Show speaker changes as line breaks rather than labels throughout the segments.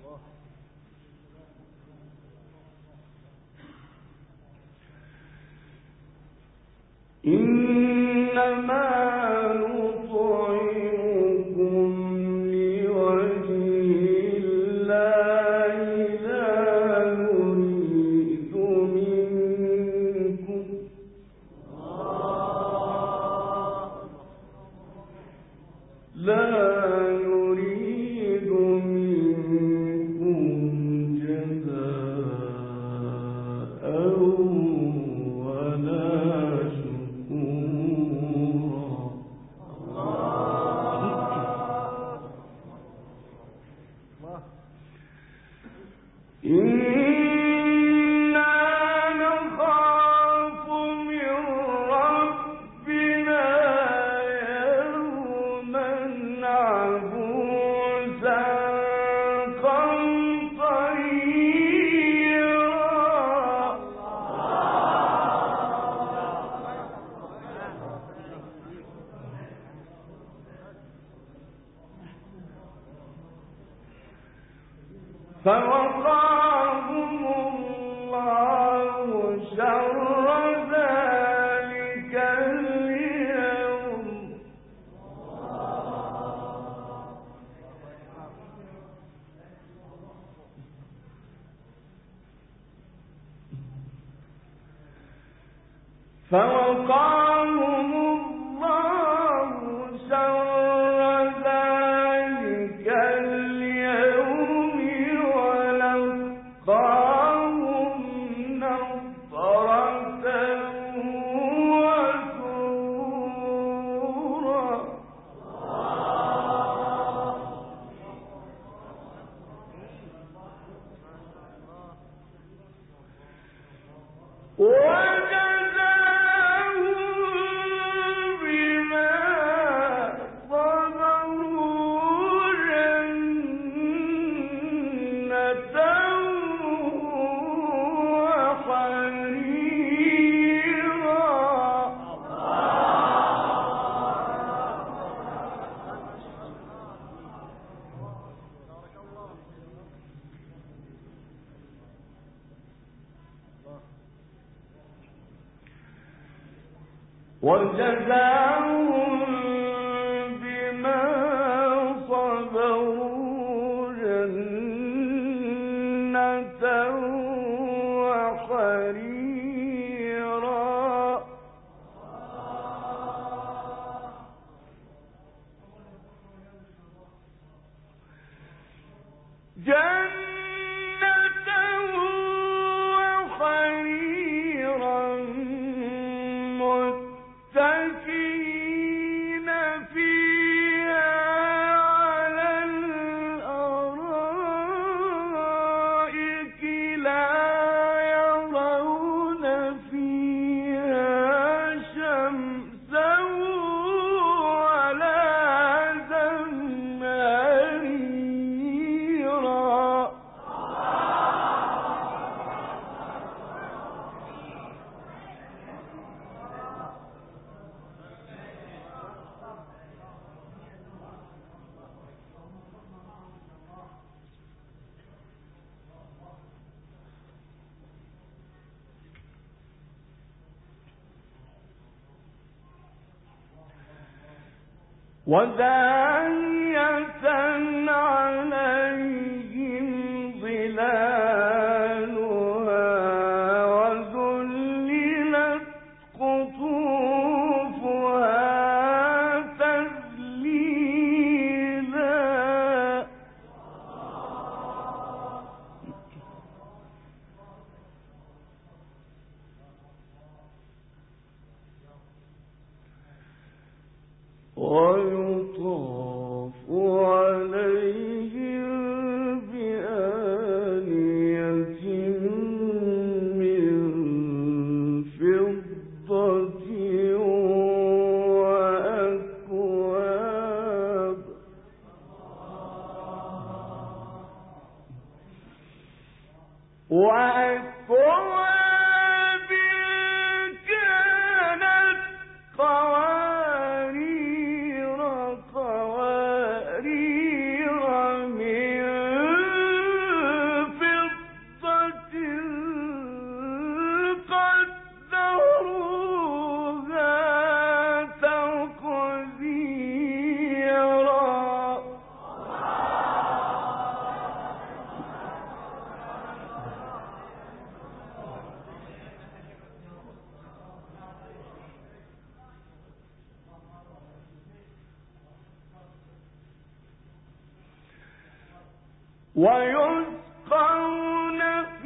إنما نطعمكم لوجه الله لا نريد منكم جزاء ولا شكورا. إنا نخاف من ربنا يوما عبوسا قمطريرا. فوقاهم الله شر ذلك اليوم فوقاهم الله شر ذلك اليوم ولقاهم نضرة وسرورا. وجزاهم بما صبروا جنة وحريرا. جنة وحريرا متكئين فيها على الأرائك لا يرون فيها شمسا ولا زمهريرا. ودانية عليهم ظلالها وذللت قطوفها تذليلا. ويطاف عليهم بآنية من فضة وأكواب كانت قوارير من ويسقون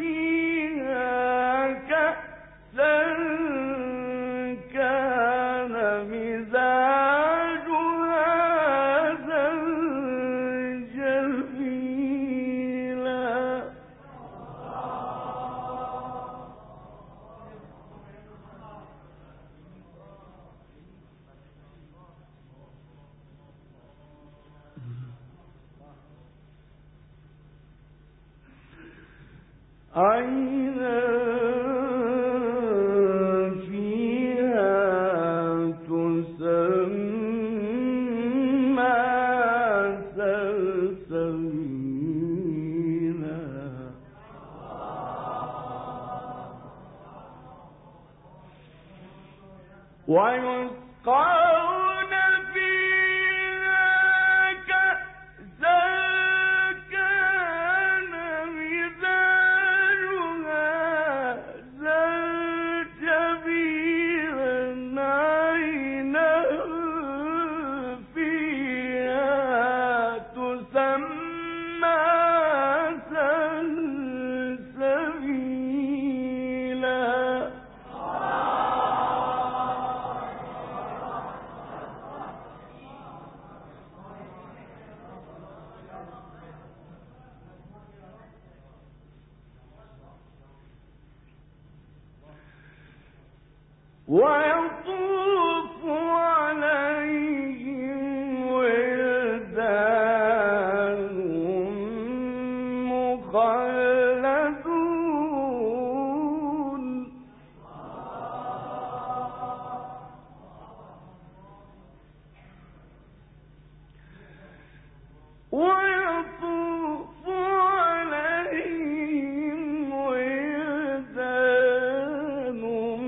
فيها كأسا كان مزاجها زنجبيلا عينا فيها تسمى سلسبيلا ويسقون فيها كأسا كان مزاجها زنجبيلا عينا فيها تسمى سلسبيلا ويطوف عليهم ولدان مخلدون ويطوف عليهم ولدان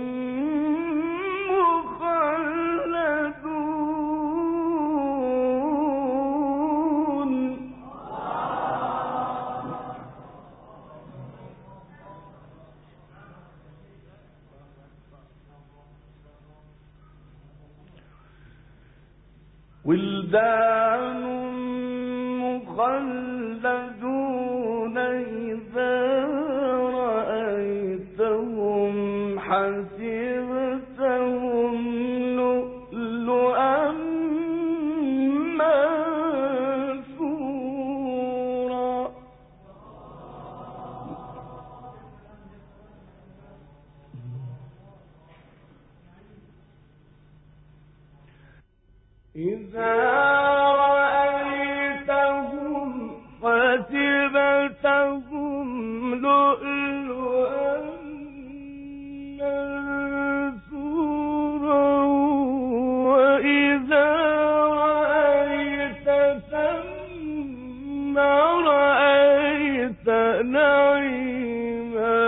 مخلدون ولدان مخلدون إذا رأيتهم حسبتهم لؤلؤا منثورا إذا رأيتهم حسبتهم لؤلؤا منثورا وإذا رأيت ثم رأيت نعيما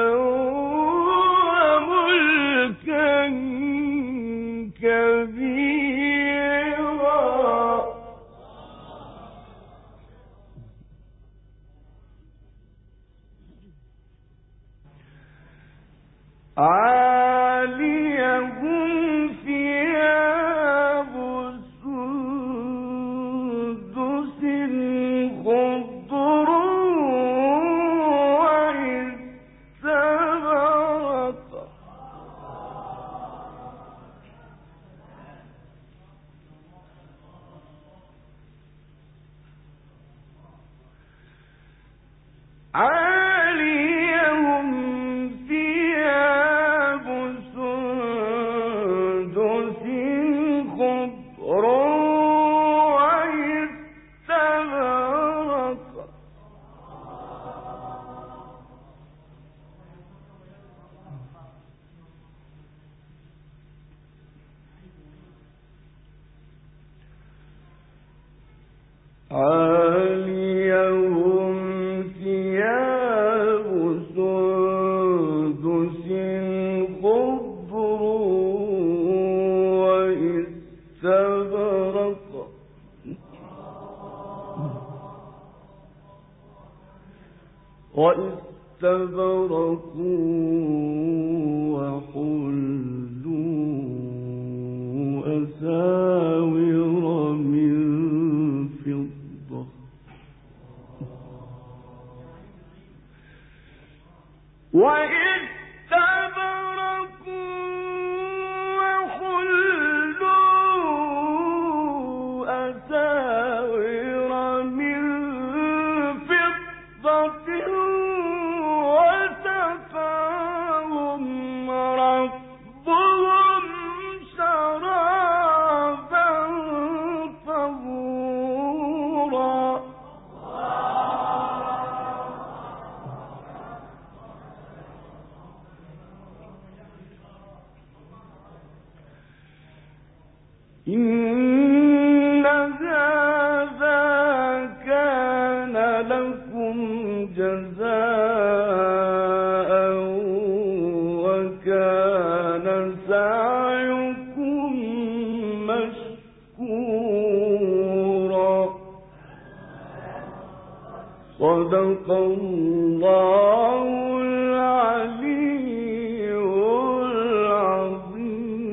وملكا كبيرا عاليهم ثياب سندس خضر واستبرق عاليهم ثياب سندس خضر واستبرق عاليهم ثياب سندس خضر واستبرق وحلوا أساور من فضة وإذ تبركوا وحلوا أساور من فضة وسقاهم ربهم شرابا طهورا إن هذا كان لكم جزاء وكان سعيكم مشكورا صدق الله